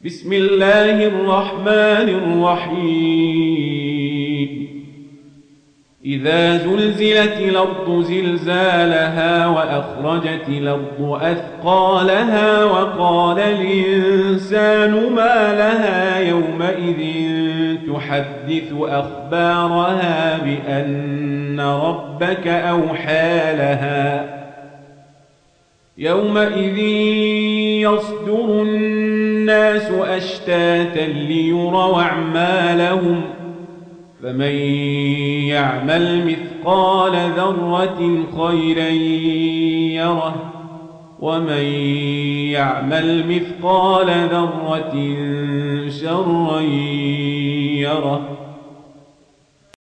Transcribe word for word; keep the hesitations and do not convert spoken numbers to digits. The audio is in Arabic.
بسم الله الرحمن الرحيم إذا زلزلت الأرض زلزالها وأخرجت الأرض أثقالها وقال الإنسان ما لها يومئذ تحدث أخبارها بأن ربك أوحى لها يومئذ يصدر الناس أشتاتا ليروا أعمالهم فمن يعمل مثقال ذرة خيرا يره ومن يعمل مثقال ذرة شرا يره.